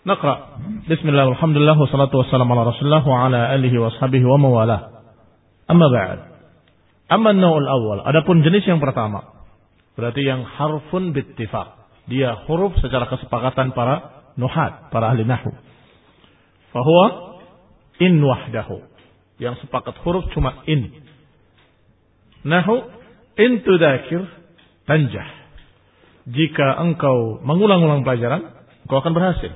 Naqra. Bismillah, alhamdulillah, wassalatu wassalamu ala rasulillah wa ala alihi wa sahbihi wa mawalah. Amma ba'd. Amma an-naw'ul awwal. Adapun jenis yang pertama, berarti yang harfun bittifaq. Dia huruf secara kesepakatan para nuhat, para ahli nahwu. Fahuwa in wahdahu. Yang sepakat huruf cuma in. Nahu in tudakir tanjah. Jika engkau mengulang-ulang pelajaran, engkau akan berhasil.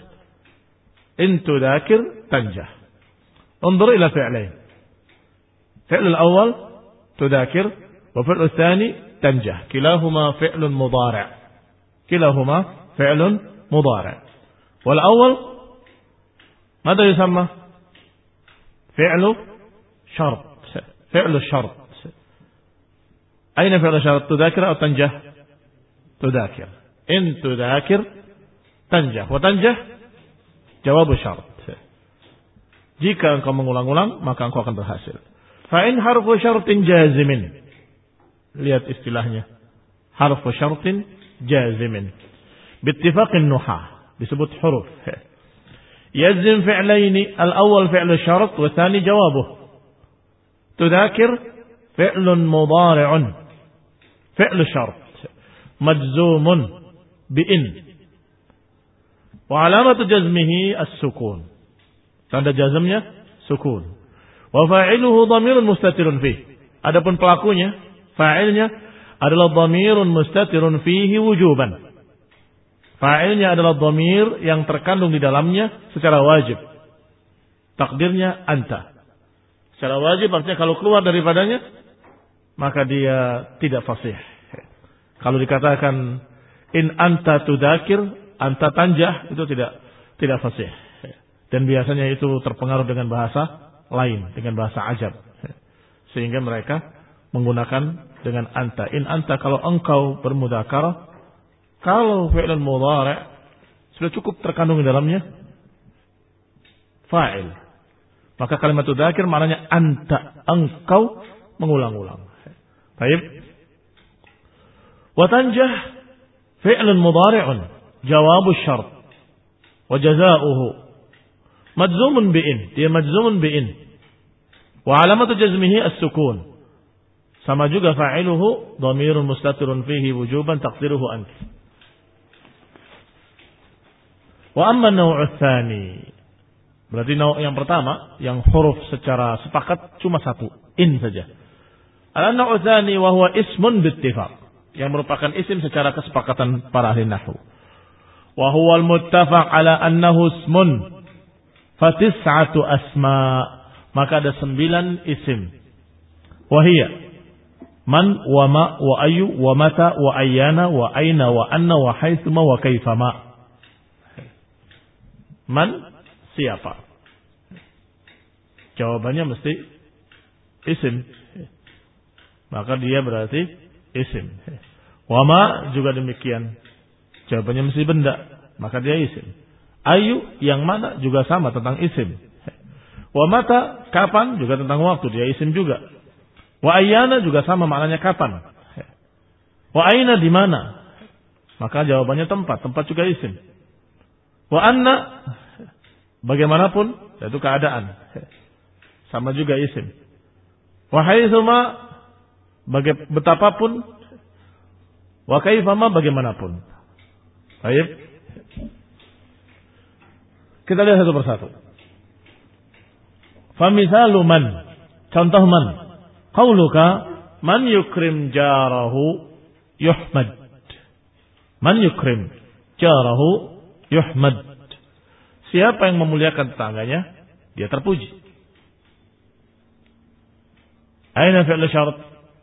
In tudakir tanjah. Unzur ila fi'lain. Fi'l al-awwal tudakir wa fi'l al-thani tanjah. Kilahuma fi'lun mudhari'. Kilahuma fi'lun mudhari'. Wal awwal ماذا يسمى؟ فعل شرط. فعل الشرط. أين فعل الشرط؟ تذاكر أو تنجح؟ تذاكر. إن تذاكر تنجح. وتنجح jawab syarat. Jika engkau mengulang-ulang, maka engkau akan berhasil. Fa'in harfu syartin jazimin. Lihat istilahnya. Harfu syartin jazimin. Bittifaqin nuhah. Disebut huruf. Yazim fi'laini. Al-awwal fi'lu syarat. Wa thani jawabuh. Tudakir fi'lun mudhari'un. Fi'lu syarat. Majzumun bi'in. Wa alamatu jazmihi as-sukun. Tanda jazmnya sukun. Wa fa'iluhu dhamirun mustatirun fihi. Adapun pelakunya, fa'ilnya adalah dhamirun mustatirun fihi wujuban. Fa'ilnya adalah dhamir yang terkandung di dalamnya secara wajib. Takdirnya anta. Secara wajib artinya kalau keluar daripadanya maka dia tidak fasih. Kalau dikatakan in anta tudakir, anta tanjah, itu tidak fasih. Dan biasanya itu terpengaruh dengan bahasa lain, dengan bahasa ajab. Sehingga mereka menggunakan dengan anta. In anta kalau engkau bermudzakarah, kalau fi'lun mudhari' sudah cukup terkandung di dalamnya fa'il. Maka kalimat tudzakir maknanya anta, engkau mengulang-ulang. Baik. Wa tanjah fi'lun mudhari'un. Jawab syart wa jazaohu majzumun bi'in. Dia majzumun bi'in. Wa alamatu jazmihi as-sukun. Sama juga fa'iluhu dhamirun mustatirun fihi wujuban taqdiruhu anta. Wa amma an-naw'u tsani. Berarti naw' yang pertama yang huruf secara sepakat cuma satu, in saja. An-naw'u tsani wa huwa ismun bittifaq. Yang merupakan isim secara kesepakatan para ahli nahwu. Wa huwa al-muttafaq ala annahu ismun fa tis'atu asma. Maka ada 9 isim. Wa hiya man wa ma wa ayu wa mata wa ayyana wa aina wa anna wa haitsuma wa kaifama. Man siapa? Jawabannya mesti isim. Maka dia berarti isim. Wa ma juga demikian. Jawabannya mesti benda, maka dia isim. Ayu yang mana juga sama tentang isim. Wa mata kapan juga tentang waktu, dia isim juga. Wa ayyana juga sama maknanya kapan. Wa aina di mana? Maka jawabannya tempat juga isim. Wa anna bagaimanapun yaitu keadaan. Sama juga isim. Wa haitsuma betapapun, wa kaifama bagaimanapun. Baik. Kita lihat satu persatu. Famisalu man. Contoh man. Qauluka man yukrim jarahu yuhmad. Man yukrim jarahu yuhmad. Siapa yang memuliakan tetangganya, dia terpuji. Aina fi'l syarat?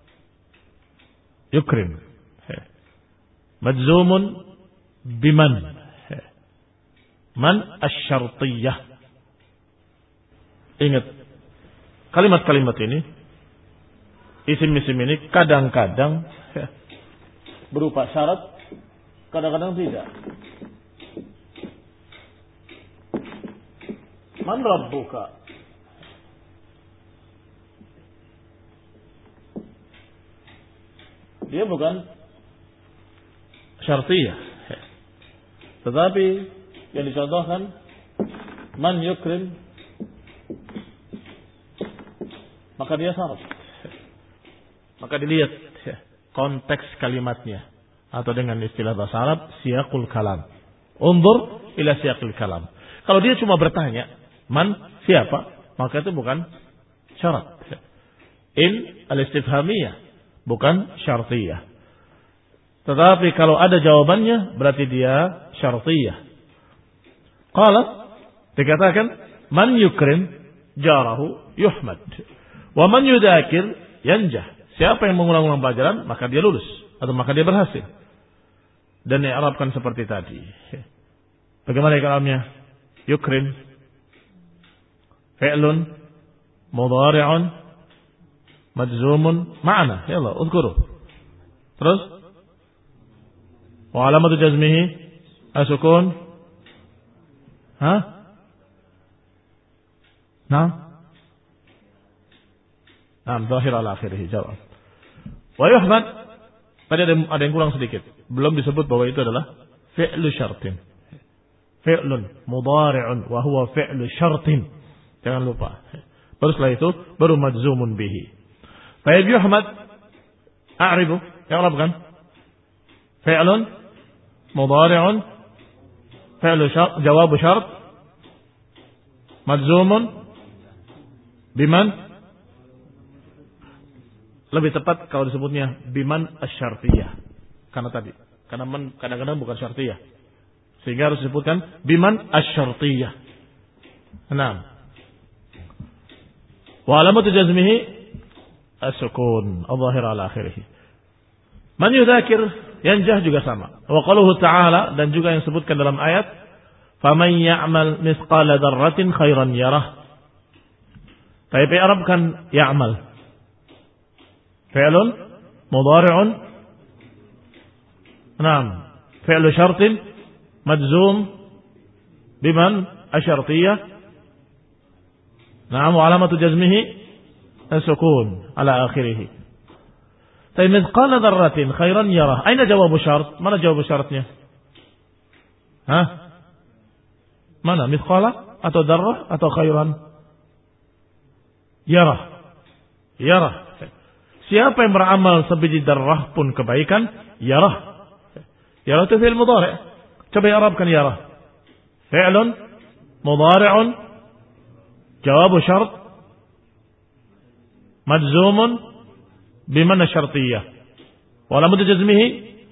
Yukrim. Majzumun biman. Man asy-syartiyah. Ingat, kalimat-kalimat ini, isim-isim ini kadang-kadang berupa syarat, kadang-kadang tidak. Man rabbuka? Dia bukan syartiyah. Tetapi yang dicontohkan Man yukrim, maka dia syarat. Maka dilihat konteks kalimatnya, atau dengan istilah bahasa Arab siyaqul kalam. Unzur ila siyaqil kalam. Kalau dia cuma bertanya man, siapa, maka itu bukan syarat. In al-istifhamiyah, bukan syartiyah. Tetapi kalau ada jawabannya berarti dia syartiyah. Qala, dikatakan man yukrim jarahu yuhmad wa man yudakir yanjah. Siapa yang mengulang-ulang pelajaran maka dia lulus atau maka dia berhasil. Dan i'rabkan seperti tadi. Bagaimana i'rabnya? Yukrim fi'lun mudhari'un majzumun ma'na. Yalla, udhkuru. Terus wa alamatu jazmihi as-sukun. Hah? Naam. Naam, zahir ala akhirih. Jawab. Wa yuhmad. Tadi ada yang kurang sedikit. Belum disebut bahwa itu adalah fi'lu syartin. Fi'lun mudhari'un wa huwa fi'lu syartin. Jangan lupa. Baru setelah itu baru majzumun bihi. Fa yuhmad a'ribu. I'rab kan? Fi'lun mudhari'un fi'lu syart, jawab syart majzumun biman. Lebih tepat kalau disebutnya biman asyartiyah. Karena tadi, karena man kadang-kadang bukan syartiyah. Sehingga harus disebutkan biman asyartiyah. Naam. Wa alamatu jazmihi as-sukun, adh-dhahir ala akhirih. Man yudhakir yanjah juga sama. Wa qaluhu ta'ala, dan juga yang disebutkan dalam ayat, faman ya'mal mithqala dzarratin khairan yarah. Tapi i'rabkan ya'mal. Fi'lun mudhari'un. Naam. Fi'lu syartin majzum biman asyartiyah. Naam, wa alamatu jazmihi as-sukun ala akhirih. Tapi mithqala dzarratin khairan yarah. Aina jawabu syart? Mana jawabu syaratnya? Hah? Mana? Mithqala atau dzarrah atau khairan? Yarah. Yarah. Siapa yang beramal sebiji darah pun kebaikan, yarah. Yarah itu fi'il mudhari'. Coba i'rabkan yarah. Fi'lun mudhari'un jawabu syart majzumun biman syartiyah. Wa lamatu jazmihi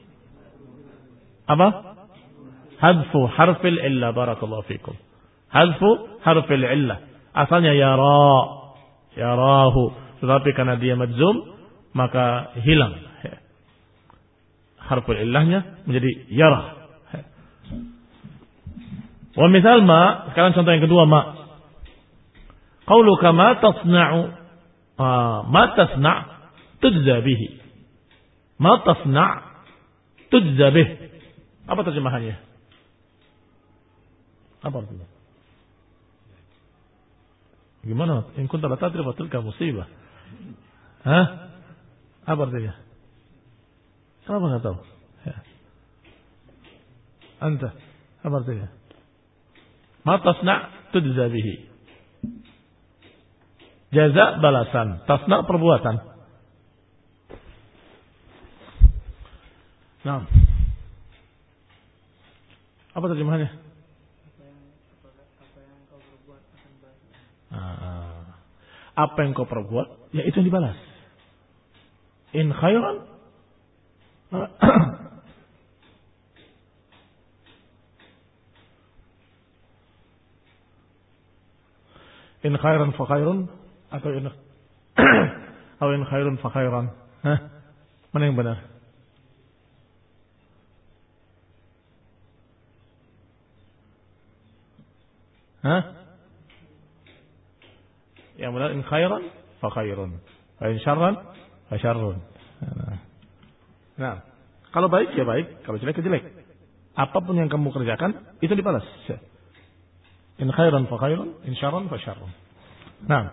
apa? Hadfu harfil illa. Barakallahu fikum. Hadfu harfil illa. Asalnya yara, yarahu. Tetapi karena dia majzum maka hilang harful illahnya menjadi yarah. Wa misal ma, sekarang contoh yang kedua ma. Qauluka ma tasna'u, ma tasna' tujza bihi. Ma tasna' tujza bih. Apa terjemahannya? Apa artinya? Gimana? In kunta la tadri fa tilka musibah. Hah? Apa artinya? Kenapa nggak tahu? Ya. Anta, apa artinya? Ma tasna' tujza bihi. Jaza balasan, tasna' perbuatan. Nah. Apa terjemahannya? Apa yang kau perbuat, ya itu yang dibalas. In khairan in khairan fa khairun atau in atau in khairun fa khairan. Hah? Mana yang benar? Hah? Yang benar in khairan fa khairun. Wa in syarran fa syarrun. Nah, kalau baik ya baik, kalau jelek ya jelek. Apapun yang kamu kerjakan itu dibalas. In khairan fa khairun, in syarran fa syarrun. Nah.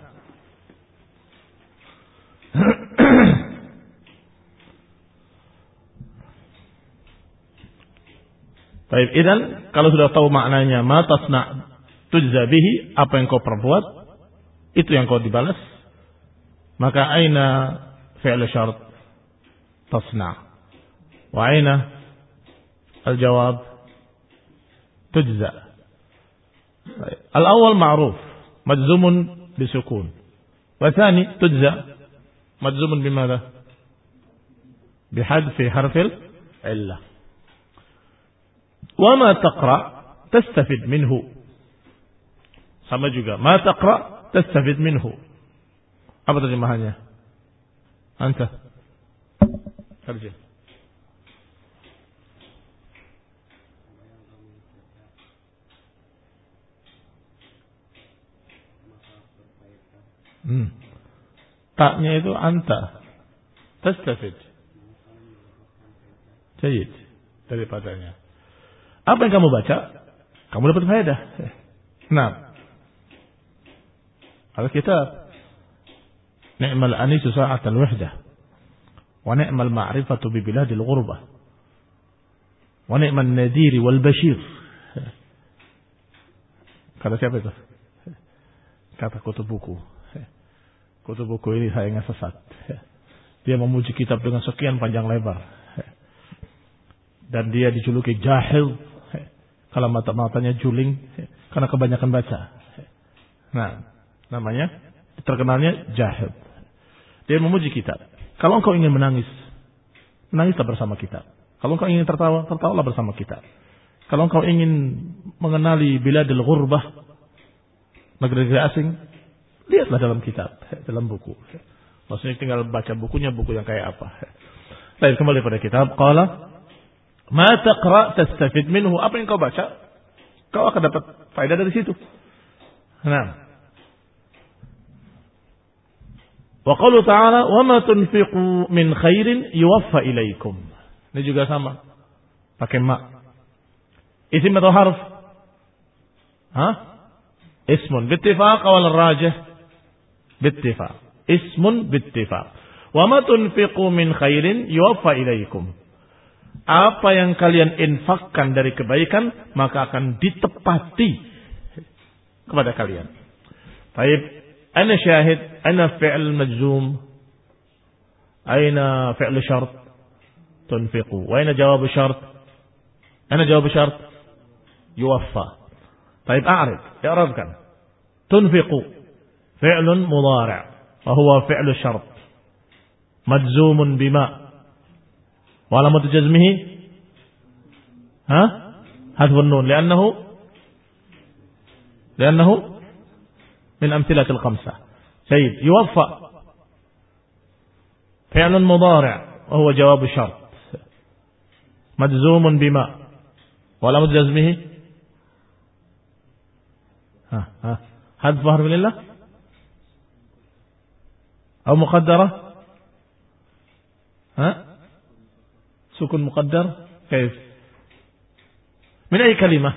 Baik, idan kalau sudah tahu maknanya ma tasna tujza bihi, apa yang kau perbuat itu yang kau dibalas. Maka aina fi'l syart tasna' wa aina al-jawab tujza. Al-awwal ma'ruf majzumun bisukun, wa thani tujza majzumun bimadha? Bihadfi harfil illah. Wa ma taqra tastafid minhu. Sama juga, ma taqra tastafid minhu. Apa terjemahannya? Anta kerja. Taknya itu anta tastafid. Jayid daripadanya. Apa yang kamu baca, kamu dapat faedah. Nah, Al-Kitab ni'mal anisu sa'atal wahdah wa ni'mal ma'rifatu bi biladil ghurbah wa ni'man nadiri wal bashir. Kata siapa itu? Kata kutub buku. Kutub buku ini sayangnya sesat. Dia memuji kitab dengan sekian panjang lebar. Dan dia dijuluki jahil. Kalau mata-matanya juling karena kebanyakan baca. Nah, namanya terkenalnya jahil. Dia memuji kitab. Kalau engkau ingin menangis, menangislah bersama kitab. Kalau engkau ingin tertawa, tertawalah bersama kitab. Kalau engkau ingin mengenali biladil ghurbah, negeri-negeri asing, lihatlah dalam kitab, dalam buku. Maksudnya tinggal baca bukunya, buku yang kayak apa. Baik, kembali pada kitab. Qala ma taqra tastafid minhu. Apa yang kau baca, kau akan dapat faedah dari situ. Nah, wa qalu ta'ala wa ma tunfiqu min khairin yuwaffa ilaikum. Ini juga sama, pakai ma. Isim atau harf? Ismun bittifaq wal rajih bittifaq. Ismun bittifaq. Wa ma tunfiqu min khairin yuwaffa ilaikum. Apa yang kalian infakkan dari kebaikan maka akan ditepati kepada kalian. Baik, ana syahid, ana fi'l majzum, aina fi'l syart tunfiqu, wa aina jawab syart? Ana jawab syart yuwaffa. Baik, a'rif, i'rabkan. Tunfiqu fi'lun mudhari' wa huwa fi'l syart majzumun bima وعلامة جزمه حذف النون لأنه من أمثلة الخمسة. سيد يوفى فعل مضارع وهو جواب الشرط مجزوم بما وعلامة جزمه حذف حرف لله أو مقدرة سكون مقدر كيف؟ من أي كلمة؟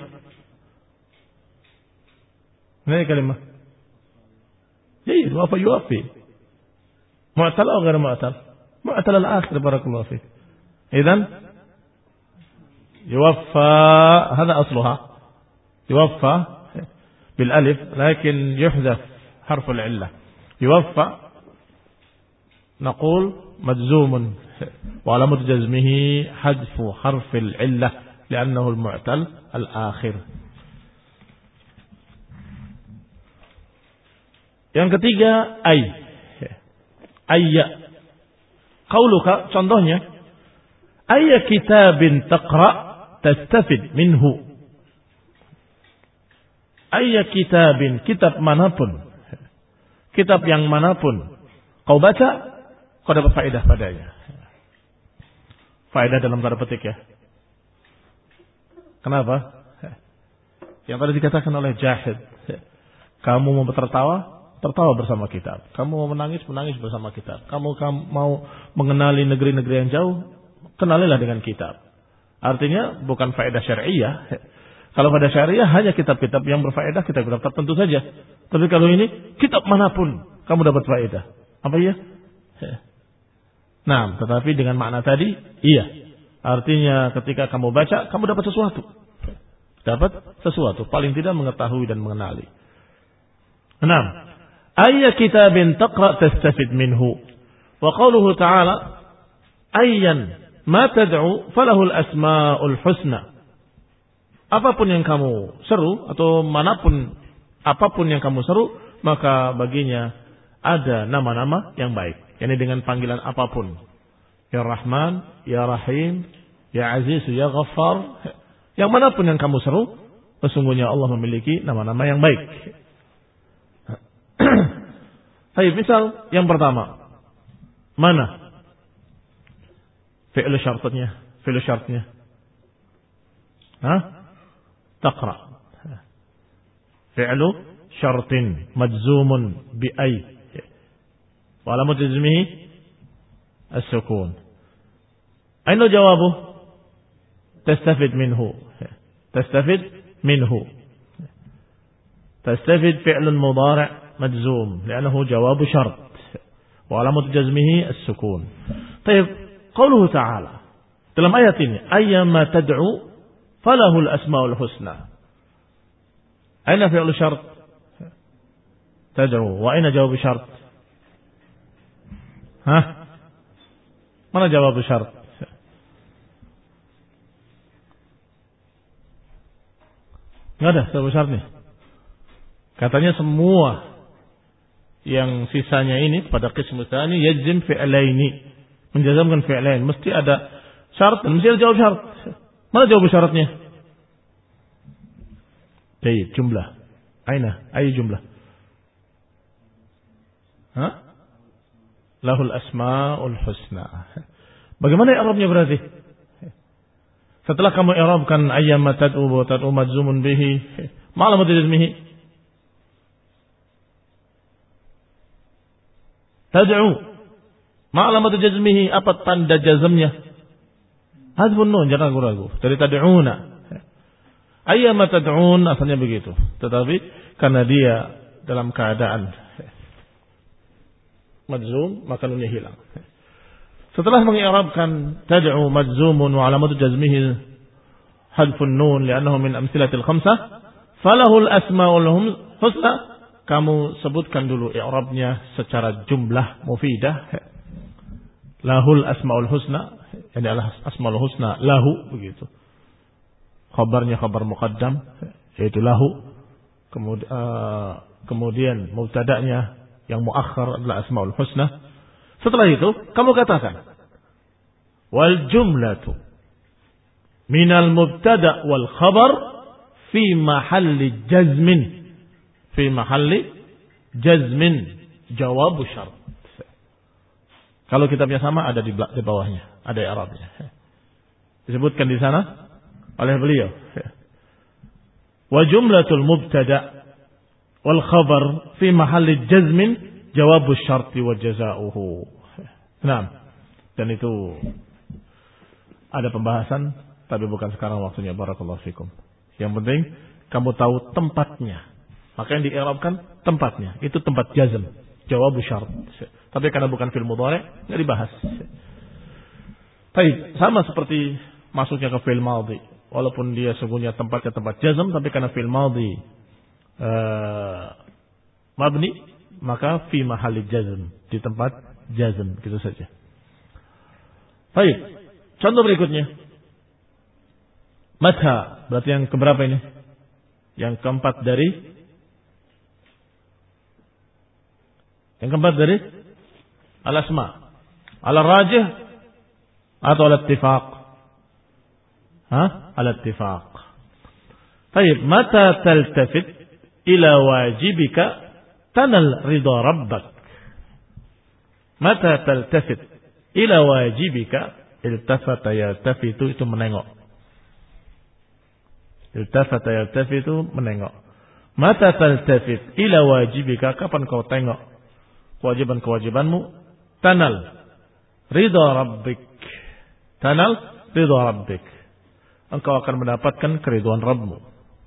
من أي كلمة؟ جيد، وفى يوفي. معتل أو غير معتل؟ معتل الآخر بارك الله فيك. إذن يوفى هذا أصلها، يوفى بالألف لكن يحذف حرف العلة. يوفى نقول مجزوم وعلامة جزمه حذف حرف العلة لأنه المعتل الآخر. Yang ketiga ayya. Qauluka, contohnya ayya kitabin taqra tastafid minhu. Ayya kitabin, kitab manapun, kitab yang manapun kau baca, kau dapat faedah padanya. Faedah dalam tanda petik ya. Kenapa? Yang tadi dikatakan oleh Jahid, kamu mau tertawa, tertawa bersama kitab. Kamu mau menangis, menangis bersama kitab. Kamu mau mengenali negeri-negeri yang jauh, kenalilah dengan kitab. Artinya bukan faedah syariah. Kalau faedah syariah hanya kitab-kitab yang berfaedah, kitab-kitab tertentu saja. Tapi kalau ini, kitab manapun kamu dapat faedah. Apa ya? Nah, tetapi dengan makna tadi, iya. Artinya ketika kamu baca, kamu dapat sesuatu. dapat sesuatu, paling tidak mengetahui dan mengenali. 6. Ayya kitabin taqra tastafid minhu. Wa qawluhu ta'ala ayyan ma tad'u falahul asma'ul husna. Apapun yang kamu seru atau apapun yang kamu seru, maka baginya ada nama-nama yang baik. Yani dengan panggilan apapun. Ya Rahman, Ya Rahim, Ya Aziz, Ya Ghaffar. Yang manapun yang kamu seru, sesungguhnya Allah memiliki nama-nama yang baik. Baik, misal yang pertama. Mana? Fi'lu syartnya. Taqra. Fi'lu syartin majzumun bi ay. Wa alamat jazmihi as-sukun. Aina jawabuh? Tastafid minhu. تستفيد فعل مضارع مجزوم لأنه جواب شرط وعلامة جزمه السكون. طيب قوله تعالى dalam ayat ini ayyama tad'u falahul asmaul husna. Aina fi'l syart? Tad'u wa aina jawab syart? Mana jawab syart? Enggak ada jawab syart nih. Katanya semua yang sisanya ini pada qism tsani yajzim fi'laini, menjazamkan fi'lain, mesti ada syarat dan mesti ada jawab syarat. Mana jawab syaratnya? Baik, jumlah. Aina? Ayu jumlah? Lahul asmaul husna. Bagaimana i'rabnya berarti? Setelah kamu i'rabkan ayyama tad'u wa tad'u majzumun bihi, ma alamat jazmihi? Tad'u. Ma alamat jazmihi, apa tanda jazmnya? Hadfun nun, jangan ragu-ragu. Dari tad'una. Ayyama tad'un asalnya begitu. Tetapi karena dia dalam keadaan majzum, maka nunnya hilang. Setelah mengi'rabkan tad'u majzumun wa alamat jazmihi hadfun nun li'annahu min amsilatil khamsah, falahul asmaul husna. Kamu sebutkan dulu i'rabnya secara jumlah mufidah. Lahul asmaul husna, yani asmaul husna lahu begitu. Khabarnya khabar muqaddam yaitu lahu. Kemudian mubtada'nya yang muakhir adalah asmaul husna. Setelah itu kamu katakan wal jumlatu minal mubtada' wal khabar fi mahalli jazmin. Fi mahalli jazmin jawab syart. Kalau kitabnya sama ada di bawahnya, ada i'rabnya. Disebutkan di sana oleh beliau. Wa jumlatul mubtada wal khabar fi mahalli jazmin jawab syart wa jazaohu. Nah, dan itu ada pembahasan tapi bukan sekarang waktunya. Barakallahu fikum. Yang penting kamu tahu tempatnya. Maka yang di'irabkan tempatnya. Itu tempat jazm. Jawab syarat. Tapi karena bukan fi'il mudhari' enggak dibahas. Baik, sama seperti masuknya ke fi'il madhi. Walaupun dia sungguhnya tempatnya tempat jazm, tapi karena fi'il madhi mabni, maka fi mahalli jazm, di tempat jazm, gitu saja. Baik, contoh berikutnya. Mata, berarti yang keberapa ini? Yang keempat dari al-asma. Al-rajih atau al-ittifaq? Al-ittifaq. Baik, mata taltafit ila wajibika tanal ridha rabbak. Mata taltafit ila wajibika, iltafata yaltafitu itu menengok. Iltafata yaltafitu menengok. Mata taltafit ila wajibika, kapan kau tengok kewajiban-kewajibanmu? Tanal ridha rabbik. Tanal ridha rabbik. Engkau akan mendapatkan keridhaan Rabbmu.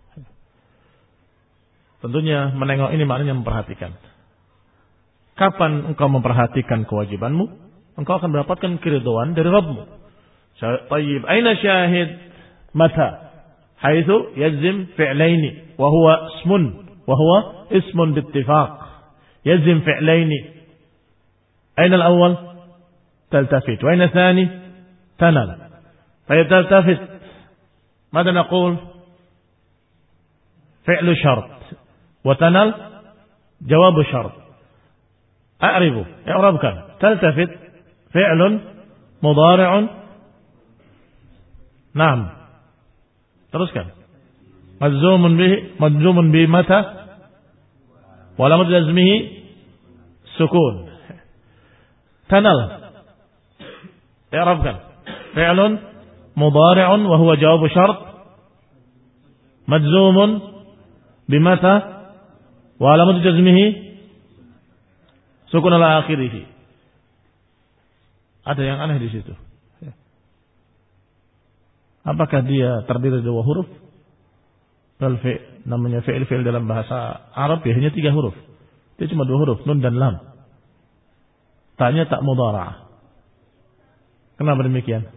Tentunya menengok ini maknanya memperhatikan. Kapan engkau memperhatikan kewajibanmu, engkau akan mendapatkan keridhaan dari Rabbmu. Tayyib, aina syahid? Mata? Haitsu yazim fi'laini wa huwa ismun bittifaq. Yazim fi'laini. Aina al-awwal? Taltafit. Wa aina ath-thani? Tanal. Fa taltafit. ماذا نقول؟ فعل شرط. وتنل جواب شرط. أعربوا إعرابك. تلتفت فعل مضارع. نعم. teruskan. مجزوم به متى؟ وعلامة جزمه سكون. تنل إعرابك. فعل مضارع وهو جواب شرط مجزوم بمتى وعلامة جزمه سكون على آخره. Ada yang aneh di situ. Apakah dia terdiri dari 2 huruf? Namanya fi'il dalam bahasa Arab ya hanya 3 huruf. Dia cuma 2 huruf, nun dan lam. Tanya tak mudhara'ah. Kenapa demikian?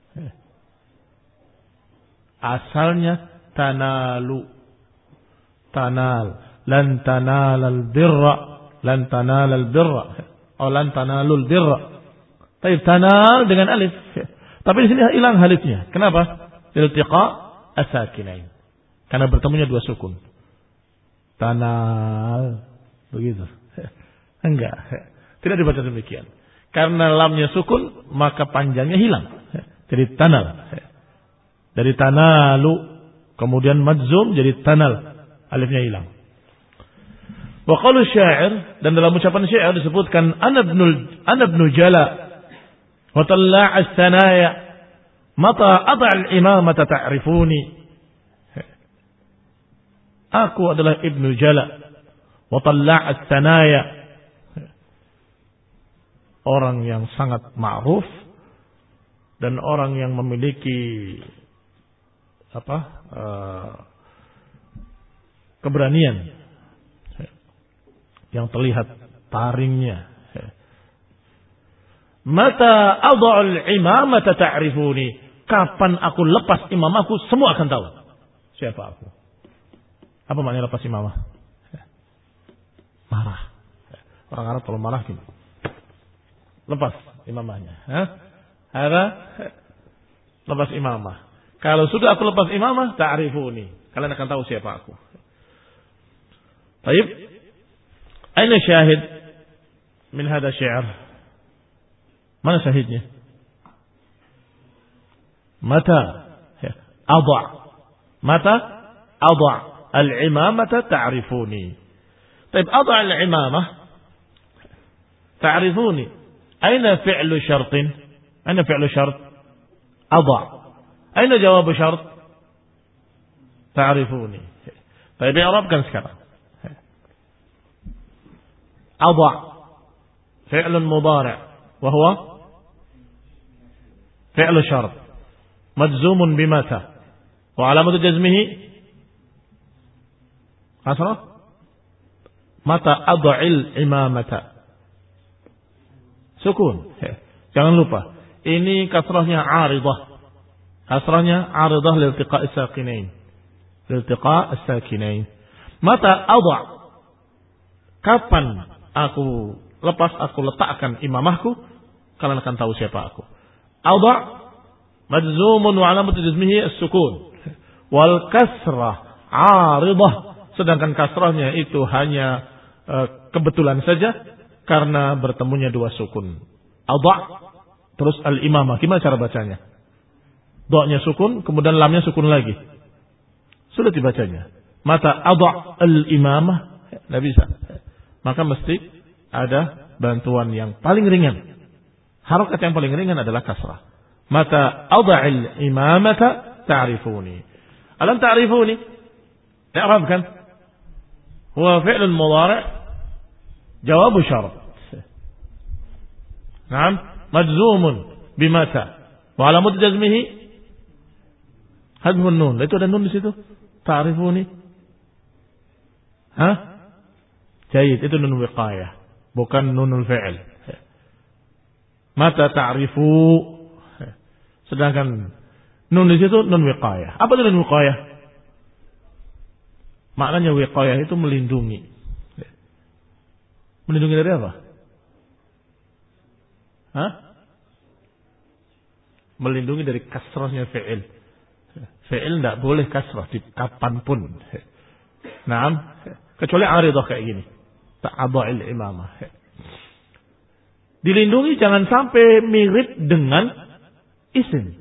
Asalnya tanalu. Tanal. Lan tanalal birra. Lan tanalal birra. Atau lan tanalul birra. Tapi tanal dengan alif. Tapi di sini hilang alifnya. Kenapa? Iltiqa as-sakinain. Karena bertemunya 2 sukun. Tanal. Begitu. Enggak. Tidak dibaca demikian. Karena lamnya sukun, maka panjangnya hilang. Jadi tanal. Dari tanalu kemudian majzum jadi tanal, alifnya hilang. Wa qalu syair, dan dalam ucapan syair disebutkan ana ibnu jala wa talla' as-sanaya mata ad'a al-imamata ta'rifuni. Aku adalah ibnu jala wa talla' as-sanaya, orang yang sangat ma'ruf dan orang yang memiliki keberanian yang terlihat taringnya. Mata adha'ul imamata ta'rifuni. Kapan aku lepas imamahku semua akan tahu siapa aku. Apa maknanya lepas imamah? Marah. Orang Arab kalau marah gini. Lepas imamahnya. Ada lepas imamah. Kalau sudah aku lepas imamah, ta'rifuni. Kalian akan tahu siapa aku. Baik. Aina syahid min hada syi'r? Mana syahidnya? Mata adha' mata adha' al-imamata ta'rifuni. Baik, adha' al-imamah ta'rifuni. Aina fi'lu syartin? Aina fi'lu syart? Adha'. أين جواب شرط؟ تعرفوني. طيب إعرابkan sekarang. أضع فعل مضارع وهو فعل شرط مجزوم بمتى وعلامة جزمه كسرة. متى أضع الإمامة سكون. Jangan lupa ini kasrahnya 'aridah. Kasrahnya aridah liltiqa as-sakinain. Liltiqa as-sakinain. Mata adha'. Kapan aku letakkan imamahku, kalian akan tahu siapa aku. Adha' majzumun wa alamatu jazmihi as-sukun. Wal kasrah aridah. Sedangkan kasrahnya itu hanya kebetulan saja karena bertemunya 2 sukun. Adha' terus al-imamah. Gimana cara bacanya? Dha-nya sukun, kemudian lamnya sukun lagi. Sudah dibacanya. Mata adha' al-imamah, tidak bisa. Maka mesti ada bantuan yang paling ringan. Harokat yang paling ringan adalah kasrah. Mata adha' al-imamata ta'rifuni. Alam ta'rifuni? I'rabkan. Huwa fi'l mudhari' jawab syarat. Naam, majzumun bimata. Wa alamat jazmihi hadhun nun. Itu ada nun di situ. Ta'rifuni. Jayid. Itu nun wiqayah. Bukan nunul fi'il. Mata ta'rifu. Sedangkan nun di situ nun wiqayah. Apa itu nun wiqayah? Maknanya wiqayah itu melindungi. Melindungi dari apa? Hah? Melindungi dari kasrahnya fi'il. Fi'il tidak boleh kasrah di kapanpun. Naam, kecuali aridah kayak gini. Ta'adha'il imamah. Dilindungi jangan sampai mirip dengan isim.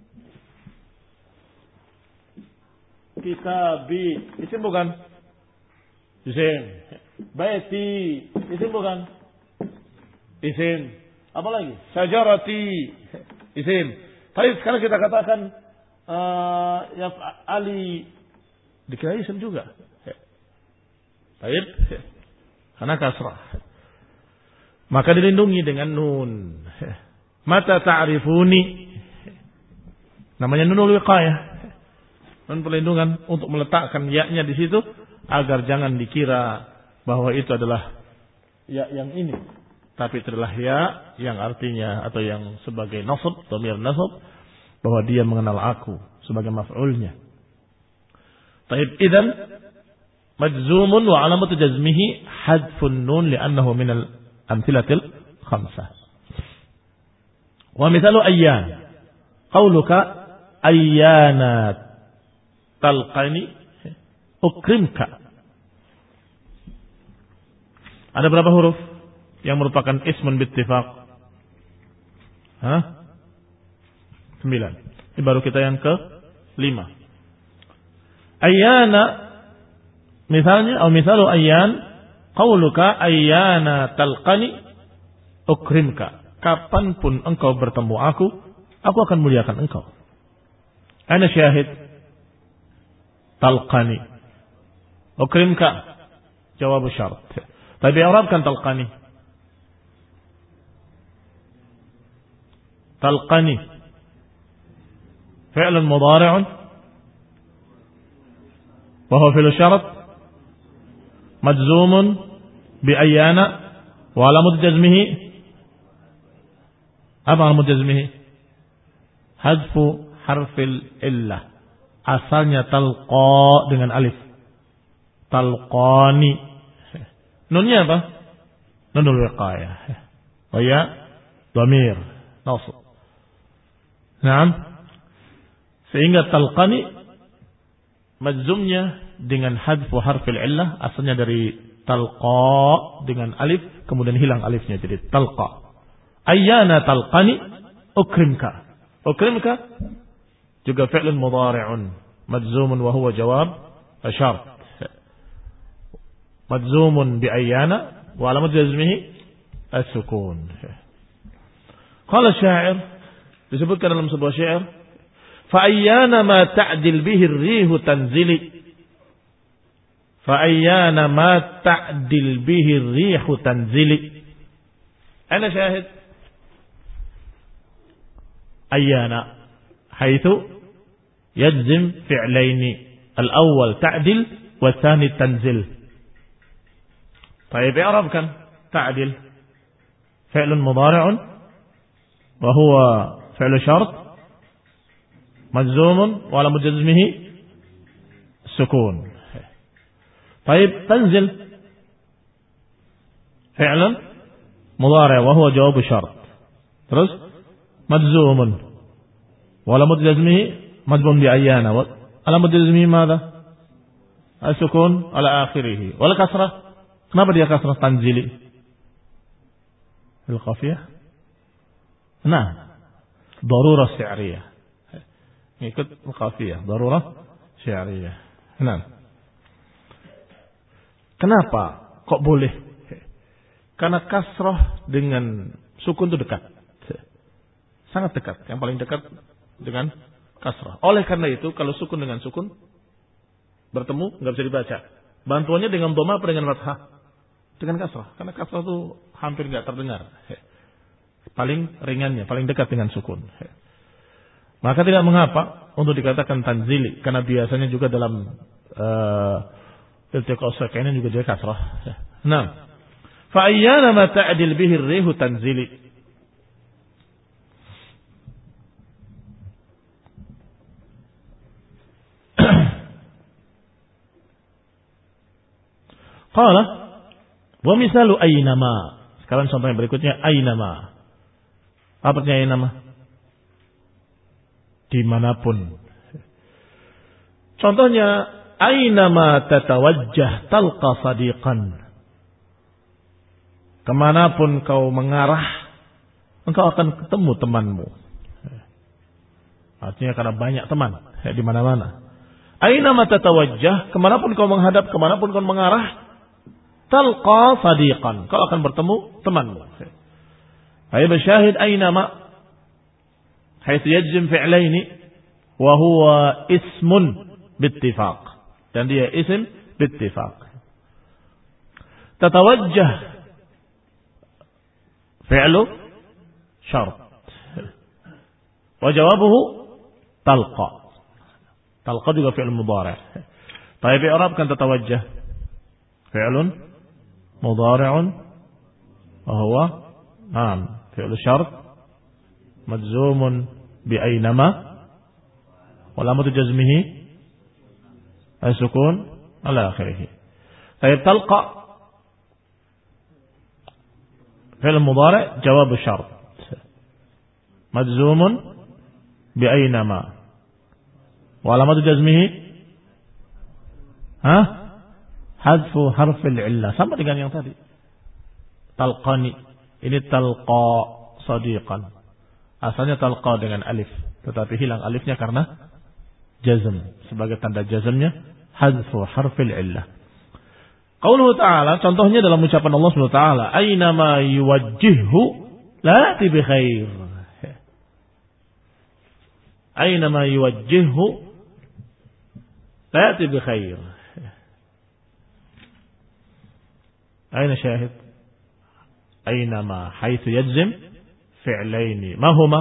Kitabi, isim bukan? Isim. Baiti, isim bukan? Isim. Apa lagi? Syajarati, isim. Tapi sekarang kita katakan ya Ali, dikira isim juga. Baik, karena kasrah. Maka dilindungi dengan nun. Mata ta'rifuni. Namanya nunul wiqayah. Nun perlindungan untuk meletakkan ya-nya di situ agar jangan dikira bahwa itu adalah ya yang ini, tapi itu adalah ya yang artinya atau yang sebagai nasab, dhamir nasab, bahwa dia mengenal aku sebagai maf'ulnya. Taib, idzan majzumun wa alamatu jazmihi hadfun nun li'annahu min al-amthilatil khamsah. Wa mithalu ayyan qauluka ayyana talqani ukrimka. Ada berapa huruf yang merupakan ismun bittifaq? 9. Ini baru kita yang ke-5. Ayyana, misalnya, atau misalu ayyan, qauluka ayyana talqani ukrimka. Kapanpun engkau bertemu aku akan muliakan engkau. Ana syahid talqani ukrimka, jawab syarat. Tapi i'rabkan talqani. Talqani fi'l mudhari' wa huwa fi'l syarat majzum bi ayyana wa alamat jazmihi. Apa alamat jazmihi? Hadfu harfil illah. Asalnya talqa dengan alif. Talqani. Nunnya apa? Nunul wiqayah. Wa ya dhamir nasab. Naam. Sehingga talqani majzumnya dengan hadfu harfil illah, asalnya dari talqa dengan alif, kemudian hilang alifnya jadi talqa. Ayyana talqani ukrimka. Ukrimka juga fi'lun mudhari'un majzumun wa huwa jawab asyar. Majzumun bi ayyana wa alamat jazmihi as-sukun. Qala syair, disebutkan dalam sebuah syair, fa ayyana ma ta'dil bihi ar-rihu tanzili. Fa ayyana ma ta'dil bihi ar-rihu tanzili. Ana syahid ayyana haitsu yajzim fi'laini, al-awwal ta'dil wa tsani tanzil. طيب اعرب كان تعدل فعل مضارع وهو فعل شرط مجزوم وعلامة جزمه السكون. طيب تنزل فعل مضارع وهو جواب شرط terus مجزوم وعلامة جزمه مجزوم بأيانا وعلامة جزمه ماذا؟ السكون على آخره والكسرة. Kenapa dia kasrah tanzili? Al-qafiyah. Nah, darurah syi'riyah. Ikut al-qafiyah, darurah syi'riyah. Nah. Kenapa kok boleh? Karena kasrah dengan sukun itu dekat. Sangat dekat, yang paling dekat dengan kasrah. Oleh karena itu, kalau sukun dengan sukun bertemu enggak bisa dibaca. Bantuannya dengan dhamma apa dengan fathah? Dengan kasrah, karena kasrah itu hampir enggak terdengar. Paling ringannya, paling dekat dengan sukun. Maka tidak mengapa untuk dikatakan tanzili, karena biasanya juga dalam iltiqa sakinin juga dia kasrah. Nah, fa ayyana ma ta'dil bihi ar-rihu tanzili. Qala wa misalu aynama. Sekarang contoh yang berikutnya aynama. Apa artinya aynama? Dimanapun. Contohnya aynama tatawajjah talqa sadiqan. Kemanapun kau mengarah, engkau akan ketemu temanmu. Artinya karena banyak teman di mana-mana. Aynama tatawajjah, kemanapun kau menghadap, kemanapun kau mengarah, talqa sadiqan, kau akan bertemu temanmu. Ayat syahid aynama, haitsu yajzim fi'laini, wa huwa ismun bittifaq, dan dia isim bittifaq. Tatawajjah fi'lu syart, wa jawabuhu talqa. Talqa juga fi'l mudhari'. Tapi i'rab kan tatawajjah. Fi'lun mudhari'un wa huwa fi'l syart majzumun bi aynama wa lamatu jazmihi as-sukun ala akhirih. Tapi talqa fi'l mudhari' jawab syart majzumun bi aynama wa alamatu jazmihi hadfu harfil illah, sama dengan yang tadi. Talqani, ini talqa sadiqan. Asalnya talqa dengan alif, tetapi hilang alifnya karena jazm. Sebagai tanda jazmnya hadfu harfil illah. Qauluhu ta'ala, contohnya dalam ucapan Allah Subhanahu wa ta'ala, aina ma yuwajjihhu la bi khair. Aina ma yuwajjihhu la bi khair. أين شاهد؟ أينما حيث يجزم فعلين ما هما؟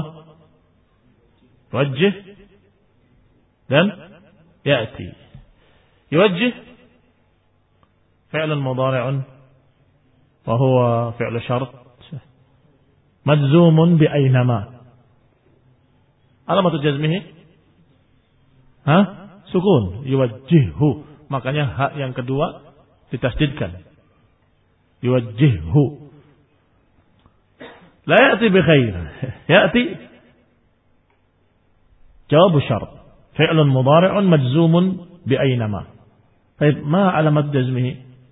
يوجه dan يأتي. يوجه فعل مضارع وهو فعل شرط مجزوم بأينما. علامة جزمه سكون يوجهه, makanya hak yang kedua ditasdidkan. Yuwajjihhu. La ya'ti bi khair. Ya'ti jawab syart. Fi'lun mudhari'un majzumun bi aynama. Baik, ma alamat jazmihi?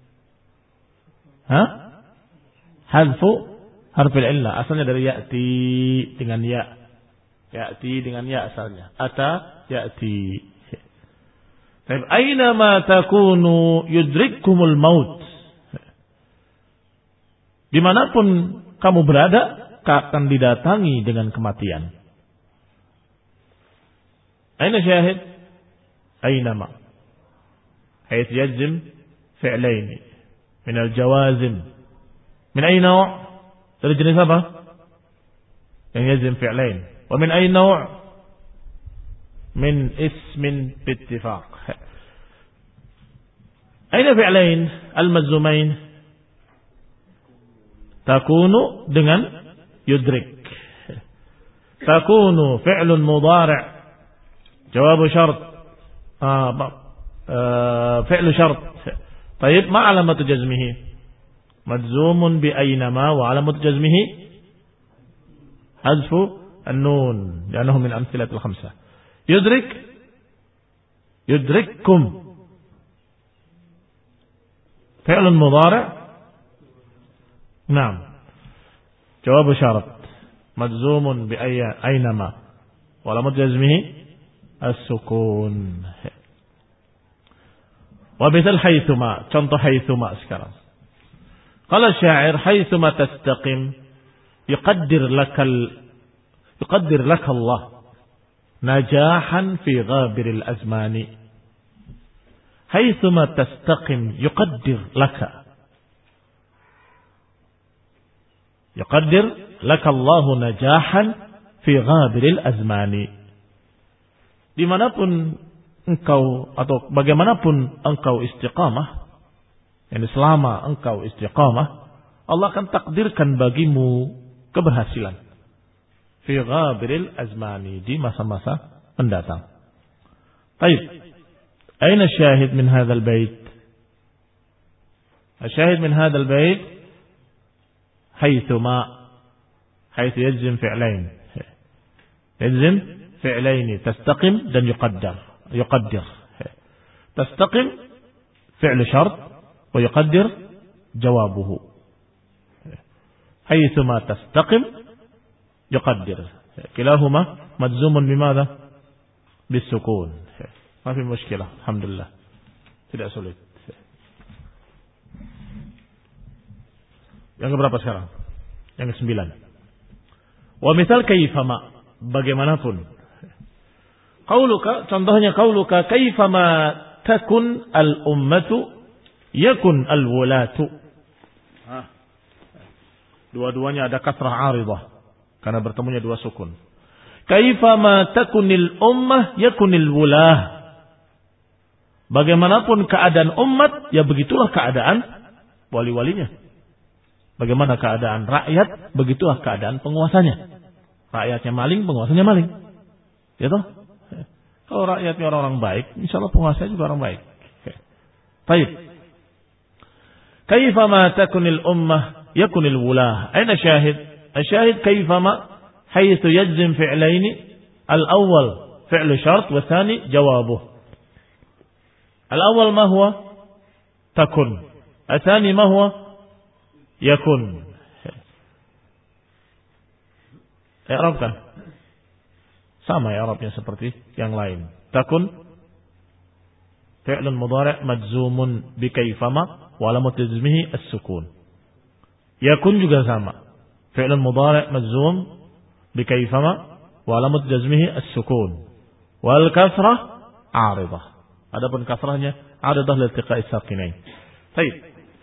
Hadfu harfil illah. Asalnya dari ya'ti dengan ya. Ya'ti dengan ya asalnya. Ata ya'ti. Baik, aynama takunu yudrikkumul maut. Dimanapun kamu berada, akan didatangi dengan kematian. Aina syahid? Aynama. Hayth yajzim fi'laini min al-jawazim. Min ayna naw'? Dari jenis apa? Yang yajzim fi'lain. Wa min ayna naw'? Min ismin bittifaq. Aina fi'lain al-majzumain? Takunu dengan yudrik. Takunu fi'lun mudhari' jawab syart. Fi'lu syart. Baik, ma alamatu jazmihi? Majzumun bi aynama wa alamatu jazmihi hadfu an-nun li'annahu min amthilatil khamsah. Yudrik, yudrikkum. Fi'lun mudhari' نعم جواب شرط مجزوم بأينما ولم جزمه السكون. ومثل حيثما, contoh حيثما sekarang. قال الشاعر حيثما تستقم يقدر لك الله نجاحا في غابر الأزمان. حيثما تستقم يقدر لك يقدر لك الله نجاحا في غابر الأزمان. Dimanapun engkau atau bagaimanapun engkau istiqamah, yani selama engkau istiqamah, Allah akan takdirkan bagimu keberhasilan fi ghabiril azmani, di masa-masa mendatang. Baik, aina syahid min hadzal bait? Asyahid min hadzal bait haitsuma haitsu yajzim fi'lain. Yajzim fi'laini tastaqim dan yuqaddir. Tastaqim fi'l syart wa yuqaddir jawabuhu. Haitsuma tastaqim yuqaddir. Kilahuma majzumun bimadha? Bisukun. Ma fi mushkilah, alhamdulillah. Tidak sulit. Yang keberapa sekarang? Yang ke-9. Wa misal kaifama, bagaimanapun. Qauluka, contohnya qauluka kaifama takun al-ummatu yakun al-wulatu. Dua-duanya ada kasrah aridah karena bertemunya dua sukun. Kaifama takunil ummah yakunil wulah. Bagaimanapun keadaan umat, ya begitulah keadaan wali-walinya. Bagaimana keadaan rakyat, begitulah keadaan penguasanya. Rakyatnya maling, penguasanya maling. Ya toh? Kalau rakyatnya orang-orang baik, insyaallah penguasanya juga orang baik. Baik. Kaifama takunil ummah yakunil wulah. Aina syahid? Asyahid kaifama haitsu yajzim fi'laini al-awwal fi'lu syart wa tsani jawabuh. Al-awwal ma huwa? Takun. Al-tsani ma huwa? Yakun. I'rab kan? Sama i'rabnya seperti yang lain. Takun fi'lun mudhari' majzumun bi kaifama wa alamat jazmihi as-sukun. Yakun juga sama. Fi'lun mudhari' majzum bi kaifama wa alamat jazmihi as-sukun. Wal kasrah 'aridah. Adapun kasrahnya 'aridah li iltiqa'i sakinain. Baik.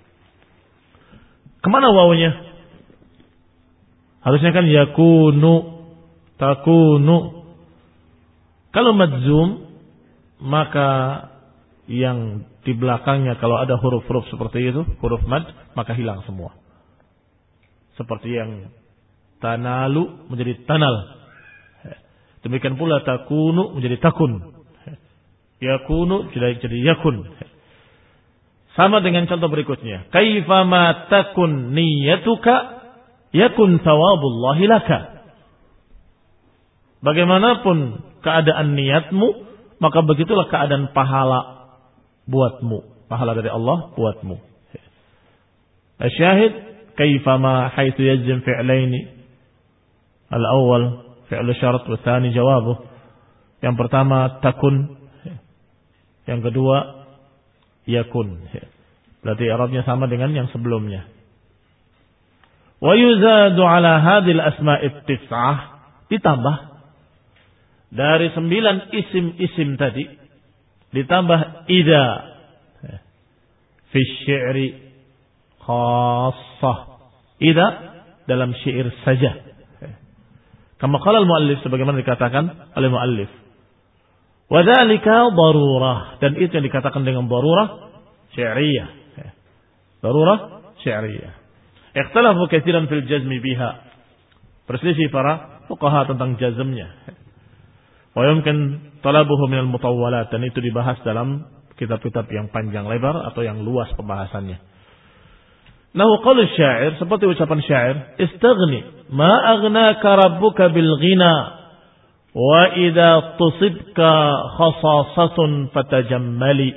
Kemana wawunya? Harusnya kan yakunu, takunu. Kalau majzum, maka yang di belakangnya kalau ada huruf-huruf seperti itu, huruf mad, maka hilang semua. Seperti yang tanalu menjadi tanal. Demikian pula takunu menjadi takun. Yakunu jadi yakun. Sama dengan contoh berikutnya. Kaifama takun niyatuka yakun thawabullahi laka. Bagaimanapun keadaan niatmu, maka begitulah keadaan pahala buatmu. Pahala dari Allah buatmu. Asyahid kaifama haitsu yajzim fi'laini. Al-awwal fi'lu syarat wa tsani jawabuh. Yang pertama takun. Yang kedua yakun. Berarti i'rabnya sama dengan yang sebelumnya. Wa yuzadu ala hadhil asma'it tis'ah, ditambah dari 9 isim-isim tadi ditambah idza fi syi'ri khassah. Idza dalam syair saja. Kama qala al-muallif, sebagaimana dikatakan oleh muallif. Wa dzalika darurah, dan itu yang dikatakan dengan darurah syi'riyah. Darurah syi'riyah. Ikhtalafu katsiran fil jazmi biha. Perselisih para fuqaha tentang jazmnya. Wa yumkin talabuhu min al-mutawwalat, dan itu dibahas dalam kitab-kitab yang panjang lebar atau yang luas pembahasannya. Nahu qaul syair, seperti ucapan syair, istaghni ma aghnaka rabbuka bil ghina wa idza tusibka khasasatun fatajammali.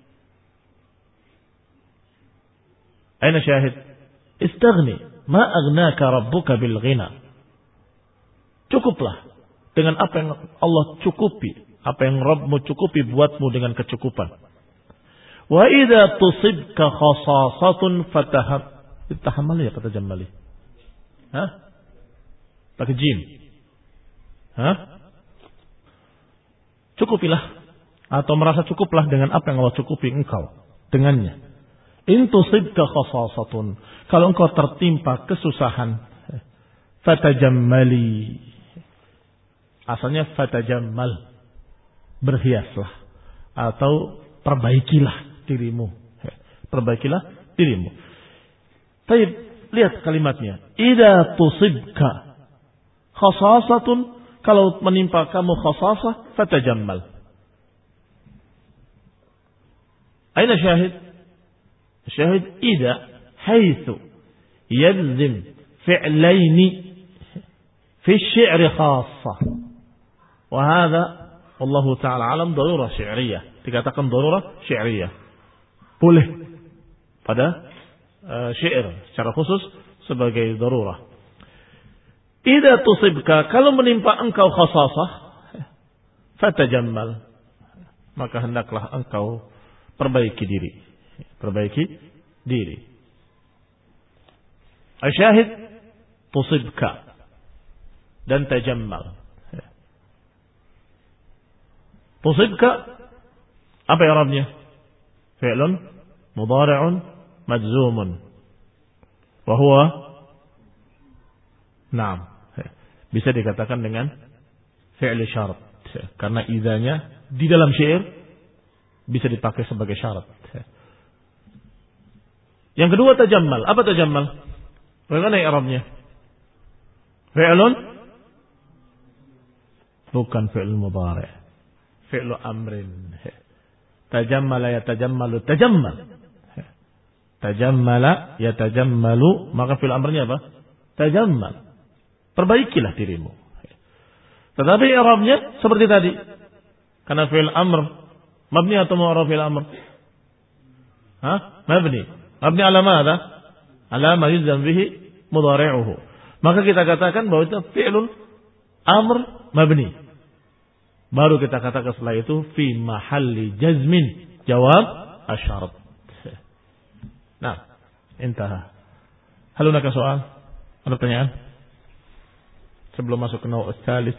Aina syahid? Istaghni ma aghnaka rabbuka bil ghina. Cukuplah dengan apa yang Allah cukupi, apa yang Rabbmu cukupi buatmu dengan kecukupan. Wa idza tusibka khasasatun fatahammali ya fatajammali. Hah? Pakai jim. Hah? Cukupilah atau merasa cukuplah dengan apa yang Allah cukupi engkau dengannya. In tusibka khasasatun, kalau engkau tertimpa kesusahan, fatajammali. Asalnya fatajammal, berhiaslah atau perbaikilah dirimu. Perbaikilah dirimu. Baik, lihat kalimatnya. Idza tusibka khasasatun, kalau menimpa kamu khasasah, fatajammal. Aina syahid? Syahid idza haitsu yalzim fi'laini fi asy-syi'r khassah. Wa hadha wallahu ta'ala alam darurah syi'riyah. Dikatakan darurah syi'riyah. Boleh pada syair secara khusus sebagai darurah. Idza tusibka, kalau menimpa engkau khasasah, fatajammal, maka hendaklah engkau perbaiki diri. Perbaiki diri. Asyahid tusibka dan tajammal. Tusibka apa i'rabnya? Fi'lun mudhari'un majzumun. Wa huwa na'am. Bisa dikatakan dengan fi'il syarat. Karena idzanya di dalam syair bisa dipakai sebagai syarat. Yang kedua tajammal. Apa tajammal? Bagaimana i'rabnya? Fi'lun bukan fi'il mudhari'. Fi'lu amrin. Tajammala yatajammalu tajammal. Tajammala yatajammalu, maka fi'il amrnya apa? Tajammal. Perbaikilah dirimu. Tetapi i'rabnya seperti tadi. Karena fi'il amr mabni atau mu'rab fi'il amr? Mabni. Mabni ala madza? Ala ma yuzam bihi mudhari'uhu. Maka kita katakan bahwa itu fi'lun amr mabni. Baru kita katakan setelah itu fi mahalli jazmin jawab asyarat. Nah, intaha. Hal hunaka soal? Ada pertanyaan? Sebelum masuk ke naw' ats-tsalits.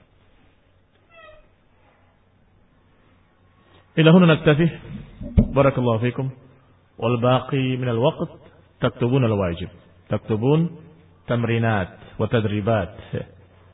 Ila huna naktafi. Barakallahu fikum. Wal baqi min al-waqt taktubun al-wajib. Taktubun tamrinat wa tadribat.